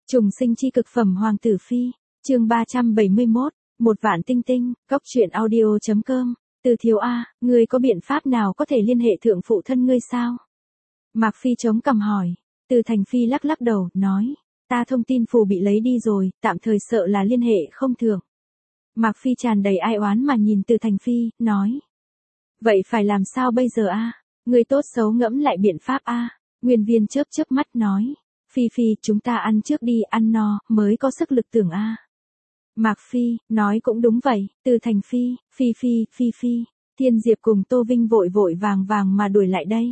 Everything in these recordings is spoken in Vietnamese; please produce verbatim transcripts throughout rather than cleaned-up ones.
Trùng sinh chi cực phẩm Hoàng tử phi, chương ba trăm bảy mươi mốt, một vạn tinh tinh, cốc truyện audio.com, Từ Thiếu A, ngươi có biện pháp nào có thể liên hệ thượng phụ thân ngươi sao? Mạc Phi chống cằm hỏi, Từ Thành Phi lắc lắc đầu, nói, ta thông tin phù bị lấy đi rồi, tạm thời sợ là liên hệ không thượng. Mạc Phi tràn đầy ai oán mà nhìn Từ Thành Phi, nói, vậy phải làm sao bây giờ a? Ngươi tốt xấu ngẫm lại biện pháp a. Nguyên Viên chớp chớp mắt nói, Phi Phi, chúng ta ăn trước đi, ăn no, mới có sức lực tưởng a. Mạc Phi, nói cũng đúng vậy, Từ Thành Phi, Phi Phi, Phi Phi, Thiên Diệp cùng Tô Vinh vội vội vàng vàng mà đuổi lại đây.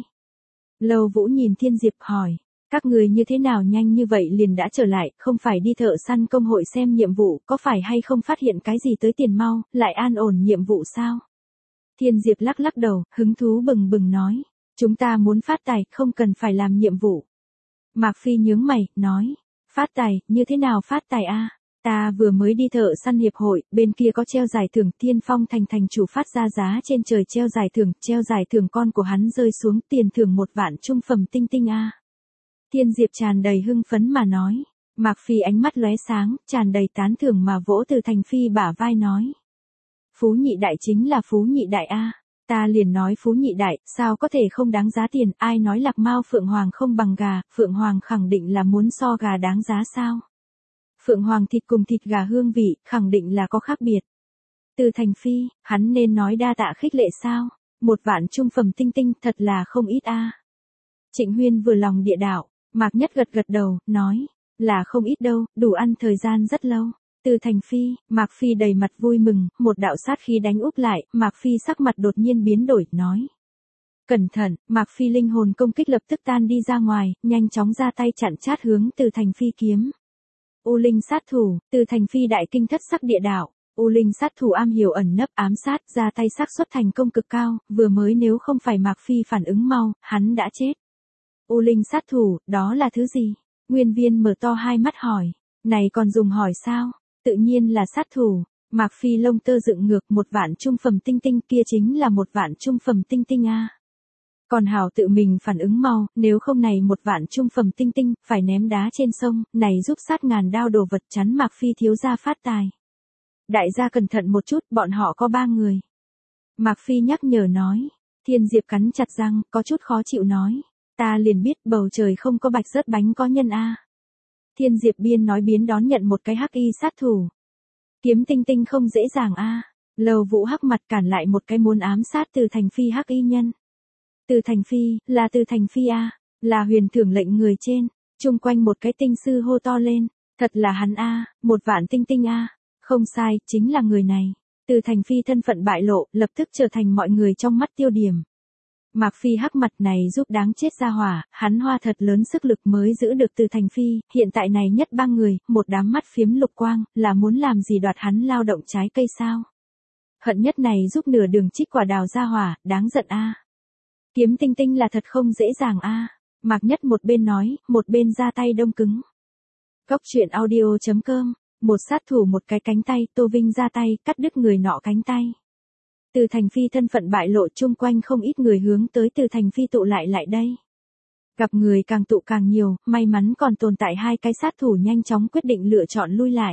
Lâu Vũ nhìn Thiên Diệp hỏi, các người như thế nào nhanh như vậy liền đã trở lại, không phải đi thợ săn công hội xem nhiệm vụ, có phải hay không phát hiện cái gì tới tiền mau, lại an ổn nhiệm vụ sao? Thiên Diệp lắc lắc đầu, hứng thú bừng bừng nói, chúng ta muốn phát tài, không cần phải làm nhiệm vụ. Mạc Phi nhướng mày, nói, phát tài, như thế nào phát tài a? Ta vừa mới đi thợ săn hiệp hội, bên kia có treo giải thưởng, Thiên Phong thành thành chủ phát ra giá trên trời treo giải thưởng, treo giải thưởng con của hắn rơi xuống, tiền thưởng một vạn trung phẩm tinh tinh a. Thiên Diệp tràn đầy hưng phấn mà nói, Mạc Phi ánh mắt lóe sáng, tràn đầy tán thưởng mà vỗ Từ Thành Phi bả vai nói, Phú nhị đại chính là Phú nhị đại a. Ta liền nói Phú nhị đại, sao có thể không đáng giá tiền, ai nói lạc mao Phượng Hoàng không bằng gà, Phượng Hoàng khẳng định là muốn so gà đáng giá sao? Phượng Hoàng thịt cùng thịt gà hương vị, khẳng định là có khác biệt. Từ Thành Phi, hắn nên nói đa tạ khích lệ sao? Một vạn trung phẩm tinh tinh thật là không ít a. Trịnh Huyên vừa lòng địa đạo, Mạc Nhất gật gật đầu, nói, là không ít đâu, đủ ăn thời gian rất lâu. Từ Thành Phi, Mạc Phi đầy mặt vui mừng, một đạo sát khí đánh úp lại, Mạc Phi sắc mặt đột nhiên biến đổi, nói. Cẩn thận, Mạc Phi linh hồn công kích lập tức tan đi ra ngoài, nhanh chóng ra tay chặn chát hướng Từ Thành Phi kiếm. U Linh sát thủ, Từ Thành Phi đại kinh thất sắc địa đạo, U Linh sát thủ am hiểu ẩn nấp ám sát, ra tay xác suất thành công cực cao, vừa mới nếu không phải Mạc Phi phản ứng mau, hắn đã chết. U Linh sát thủ, đó là thứ gì? Nguyên Viên mở to hai mắt hỏi, này còn dùng hỏi sao? Tự nhiên là sát thủ. Mạc Phi lông tơ dựng ngược, một vạn trung phẩm tinh tinh, kia chính là một vạn trung phẩm tinh tinh a. Còn hảo tự mình phản ứng mau, nếu không này một vạn trung phẩm tinh tinh, phải ném đá trên sông, này giúp sát ngàn đao đồ vật chắn Mạc Phi thiếu gia phát tài. Đại gia cẩn thận một chút, bọn họ có ba người. Mạc Phi nhắc nhở nói. Thiên Diệp cắn chặt răng, có chút khó chịu nói, ta liền biết bầu trời không có bạch rớt bánh có nhân a. Thiên Diệp biên nói biến đón nhận một cái hắc y sát thủ. Kiếm tinh tinh không dễ dàng a. Lầu Vũ hắc mặt cản lại một cái muốn ám sát Từ Thành Phi hắc y nhân. Từ Thành Phi, là Từ Thành Phi a, là huyền thưởng lệnh người trên. Chung quanh một cái tinh sư hô to lên, thật là hắn a, một vạn tinh tinh a. Không sai, chính là người này. Từ Thành Phi thân phận bại lộ, lập tức trở thành mọi người trong mắt tiêu điểm. Mạc Phi hắc mặt này giúp đáng chết ra hỏa, hắn hoa thật lớn sức lực mới giữ được Từ Thành Phi, hiện tại này nhất ba người, một đám mắt phiếm lục quang, là muốn làm gì đoạt hắn lao động trái cây sao? Hận nhất này giúp nửa đường trích quả đào ra hỏa, đáng giận a. Kiếm tinh tinh là thật không dễ dàng a. Mạc Nhất một bên nói, một bên ra tay đông cứng. Cốc truyện audio.com, một sát thủ một cái cánh tay, Tô Vinh ra tay, cắt đứt người nọ cánh tay. Từ Thành Phi thân phận bại lộ, chung quanh không ít người hướng tới Từ Thành Phi tụ lại lại đây. Gặp người càng tụ càng nhiều, may mắn còn tồn tại hai cái sát thủ nhanh chóng quyết định lựa chọn lui lại.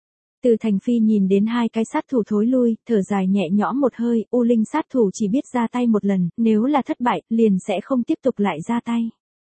Từ Thành Phi nhìn đến hai cái sát thủ thối lui, thở dài nhẹ nhõm một hơi, U Linh sát thủ chỉ biết ra tay một lần, nếu là thất bại, liền sẽ không tiếp tục lại ra tay.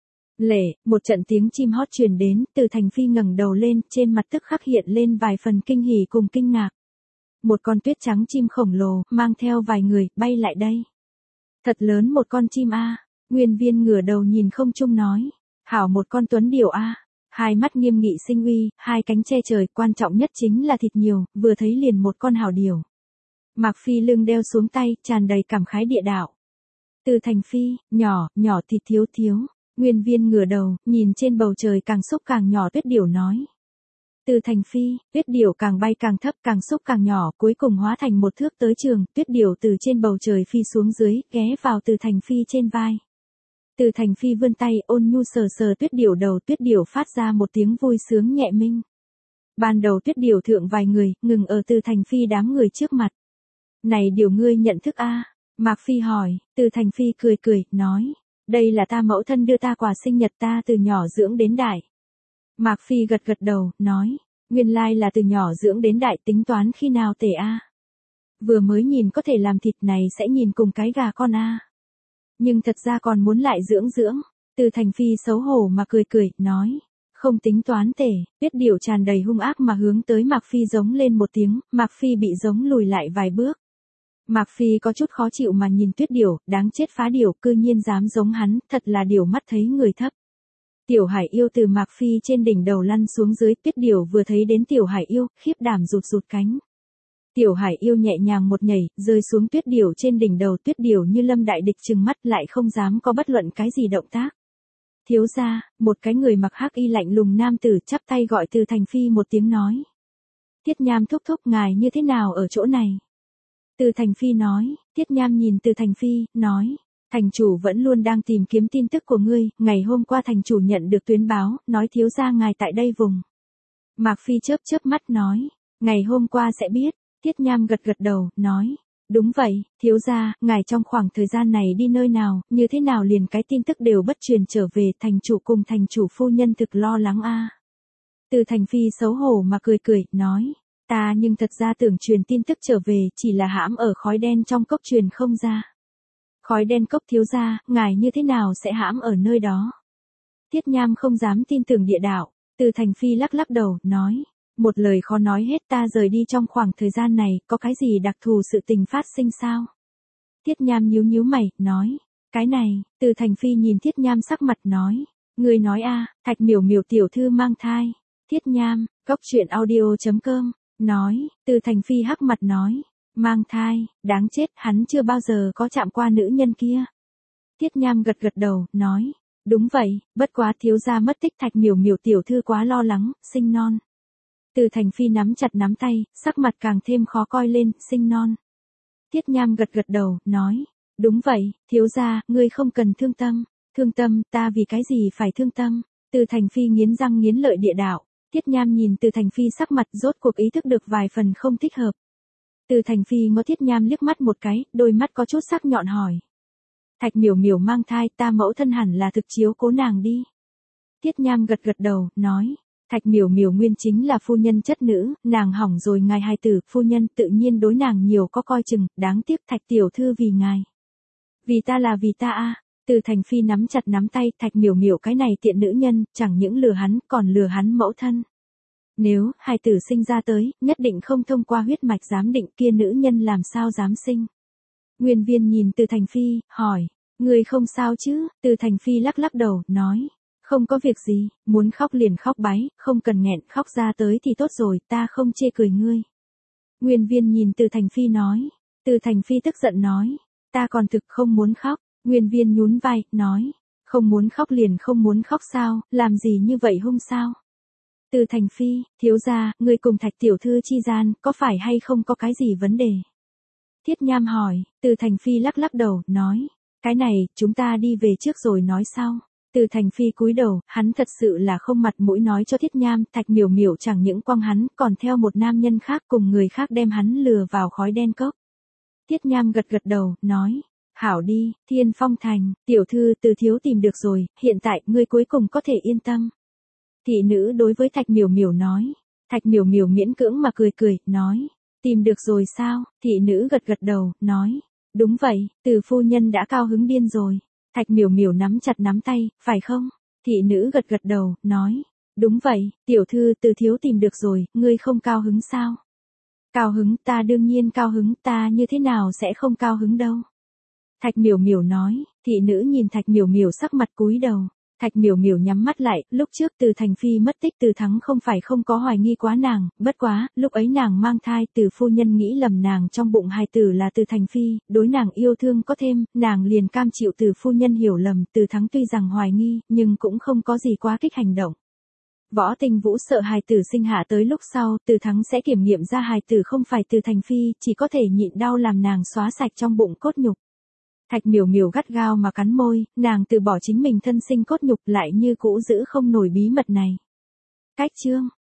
Lệ, một trận tiếng chim hót truyền đến, Từ Thành Phi ngẩng đầu lên, trên mặt tức khắc hiện lên vài phần kinh hỉ cùng kinh ngạc. Một con tuyết trắng chim khổng lồ, mang theo vài người, bay lại đây. Thật lớn một con chim a. Nguyên Viên ngửa đầu nhìn không trung nói. Hảo một con tuấn điểu a. Hai mắt nghiêm nghị sinh uy, hai cánh che trời, quan trọng nhất chính là thịt nhiều, vừa thấy liền một con hảo điểu. Mạc Phi lưng đeo xuống tay, tràn đầy cảm khái địa đạo. Từ Thành Phi, nhỏ, nhỏ thịt thiếu thiếu. Nguyên Viên ngửa đầu, nhìn trên bầu trời càng xúc càng nhỏ tuyết điểu nói. Từ Thành Phi, tuyết điểu càng bay càng thấp, càng xúc càng nhỏ, cuối cùng hóa thành một thước tới trường, tuyết điểu từ trên bầu trời phi xuống dưới, ghé vào Từ Thành Phi trên vai. Từ Thành Phi vươn tay, ôn nhu sờ sờ tuyết điểu đầu, tuyết điểu phát ra một tiếng vui sướng nhẹ minh. Ban đầu tuyết điểu thượng vài người, ngừng ở Từ Thành Phi đám người trước mặt. Này điểu ngươi nhận thức a? Mạc Phi hỏi, Từ Thành Phi cười cười, nói, đây là ta mẫu thân đưa ta quà sinh nhật, ta từ nhỏ dưỡng đến đại. Mạc Phi gật gật đầu, nói, nguyên lai là từ nhỏ dưỡng đến đại, tính toán khi nào tể a. Vừa mới nhìn có thể làm thịt này sẽ nhìn cùng cái gà con a. Nhưng thật ra còn muốn lại dưỡng dưỡng. Từ Thành Phi xấu hổ mà cười cười, nói, không tính toán tể. Tuyết Điểu tràn đầy hung ác mà hướng tới Mạc Phi giống lên một tiếng, Mạc Phi bị giống lùi lại vài bước. Mạc Phi có chút khó chịu mà nhìn Tuyết Điểu, đáng chết phá điểu, cư nhiên dám giống hắn, thật là điểu mắt thấy người thấp. Tiểu Hải Yêu từ Mạc Phi trên đỉnh đầu lăn xuống dưới, Tuyết Điểu vừa thấy đến Tiểu Hải Yêu, khiếp đảm rụt rụt cánh. Tiểu Hải Yêu nhẹ nhàng một nhảy, rơi xuống Tuyết Điểu trên đỉnh đầu, Tuyết Điểu như lâm đại địch trừng mắt lại không dám có bất luận cái gì động tác. Thiếu gia, một cái người mặc hắc y lạnh lùng nam tử chắp tay gọi Từ Thành Phi một tiếng nói. Tiết Nham thúc thúc, ngài như thế nào ở chỗ này? Từ Thành Phi nói, Tiết Nham nhìn Từ Thành Phi, nói, thành chủ vẫn luôn đang tìm kiếm tin tức của ngươi, ngày hôm qua thành chủ nhận được tuyến báo, nói thiếu gia ngài tại đây vùng. Mạc Phi chớp chớp mắt nói, ngày hôm qua sẽ biết. Tiết Nham gật gật đầu, nói, đúng vậy, thiếu gia, ngài trong khoảng thời gian này đi nơi nào, như thế nào liền cái tin tức đều bất truyền trở về, thành chủ cùng thành chủ phu nhân thực lo lắng a. Từ Thành Phi xấu hổ mà cười cười, nói, ta nhưng thật ra tưởng truyền tin tức trở về, chỉ là hãm ở khói đen trong cốc truyền không ra. Khói đen cốc thiếu gia, ngài như thế nào sẽ hãm ở nơi đó? Tiết Nham không dám tin tưởng địa đạo, Từ Thành Phi lắc lắc đầu, nói, một lời khó nói hết, ta rời đi trong khoảng thời gian này, có cái gì đặc thù sự tình phát sinh sao? Tiết Nham nhíu nhíu mày, nói, cái này, Từ Thành Phi nhìn Tiết Nham sắc mặt nói, người nói a, Thạch Miểu Miểu tiểu thư mang thai. Tiết Nham, góc truyện audio chấm com, nói, Từ Thành Phi hắc mặt nói, mang thai, đáng chết, hắn chưa bao giờ có chạm qua nữ nhân kia. Tiết Nham gật gật đầu, nói, đúng vậy, bất quá thiếu gia mất tích, Thạch Miểu Miểu tiểu thư quá lo lắng, sinh non. Từ Thành Phi nắm chặt nắm tay, sắc mặt càng thêm khó coi lên, sinh non. Tiết Nham gật gật đầu, nói, đúng vậy, thiếu gia, ngươi không cần thương tâm, thương tâm, ta vì cái gì phải thương tâm? Từ Thành Phi nghiến răng nghiến lợi địa đạo, Tiết Nham nhìn Từ Thành Phi sắc mặt rốt cuộc ý thức được vài phần không thích hợp. Từ Thành Phi ngó Tiết Nham liếc mắt một cái, đôi mắt có chút sắc nhọn hỏi. Thạch Miểu Miểu mang thai, ta mẫu thân hẳn là thực chiếu cố nàng đi. Tiết Nham gật gật đầu, nói. Thạch Miểu Miểu nguyên chính là phu nhân chất nữ, nàng hỏng rồi ngài hài tử, phu nhân tự nhiên đối nàng nhiều có coi chừng, đáng tiếc Thạch tiểu thư vì ngài. Vì ta là vì ta a. Từ Thành Phi nắm chặt nắm tay, Thạch Miểu Miểu cái này tiện nữ nhân, chẳng những lừa hắn, còn lừa hắn mẫu thân. Nếu hài tử sinh ra tới, nhất định không thông qua huyết mạch giám định, kia nữ nhân làm sao dám sinh. Nguyên Viên nhìn Từ Thành Phi, hỏi, người không sao chứ? Từ Thành Phi lắc lắc đầu, nói. Không có việc gì, muốn khóc liền khóc bái, không cần nghẹn, khóc ra tới thì tốt rồi, ta không chê cười ngươi. Nguyên Viên nhìn Từ Thành Phi nói. Từ Thành Phi tức giận nói, ta còn thực không muốn khóc. Nguyên Viên nhún vai, nói, không muốn khóc liền không muốn khóc sao, làm gì như vậy hung sao? Từ Thành Phi, thiếu gia, ngươi cùng Thạch tiểu thư chi gian, có phải hay không có cái gì vấn đề? Tiết Nham hỏi. Từ Thành Phi lắc lắc đầu, nói, cái này, chúng ta đi về trước rồi nói sau. Từ Thành Phi cúi đầu, hắn thật sự là không mặt mũi nói cho Tiết Nham, Thạch Miểu Miểu chẳng những quăng hắn, còn theo một nam nhân khác cùng người khác đem hắn lừa vào khói đen cốc. Tiết Nham gật gật đầu, nói, hảo đi, Thiên Phong Thành, tiểu thư Từ thiếu tìm được rồi, hiện tại ngươi cuối cùng có thể yên tâm. Thị nữ đối với Thạch Miểu Miểu nói. Thạch Miểu Miểu miễn cưỡng mà cười cười, nói, tìm được rồi sao? Thị nữ gật gật đầu, nói, đúng vậy, Từ phu nhân đã cao hứng điên rồi. Thạch Miểu Miểu nắm chặt nắm tay, phải không? Thị nữ gật gật đầu, nói, đúng vậy, tiểu thư Từ thiếu tìm được rồi, ngươi không cao hứng sao? Cao hứng, ta đương nhiên cao hứng, ta như thế nào sẽ không cao hứng đâu. Thạch Miểu Miểu nói. Thị nữ nhìn Thạch Miểu Miểu sắc mặt cúi đầu. Thạch Miểu Miểu nhắm mắt lại, lúc trước Từ Thành Phi mất tích, Từ Thắng không phải không có hoài nghi quá nàng, bất quá, lúc ấy nàng mang thai, Từ phu nhân nghĩ lầm nàng trong bụng hài tử là Từ Thành Phi, đối nàng yêu thương có thêm, nàng liền cam chịu Từ phu nhân hiểu lầm, Từ Thắng tuy rằng hoài nghi, nhưng cũng không có gì quá kích hành động. Võ Tinh Vũ sợ hài tử sinh hạ tới lúc sau, Từ Thắng sẽ kiểm nghiệm ra hài tử không phải Từ Thành Phi, chỉ có thể nhịn đau làm nàng xóa sạch trong bụng cốt nhục. Thạch Miểu Miểu gắt gao mà cắn môi, nàng từ bỏ chính mình thân sinh cốt nhục lại như cũ giữ không nổi bí mật này. Cách chương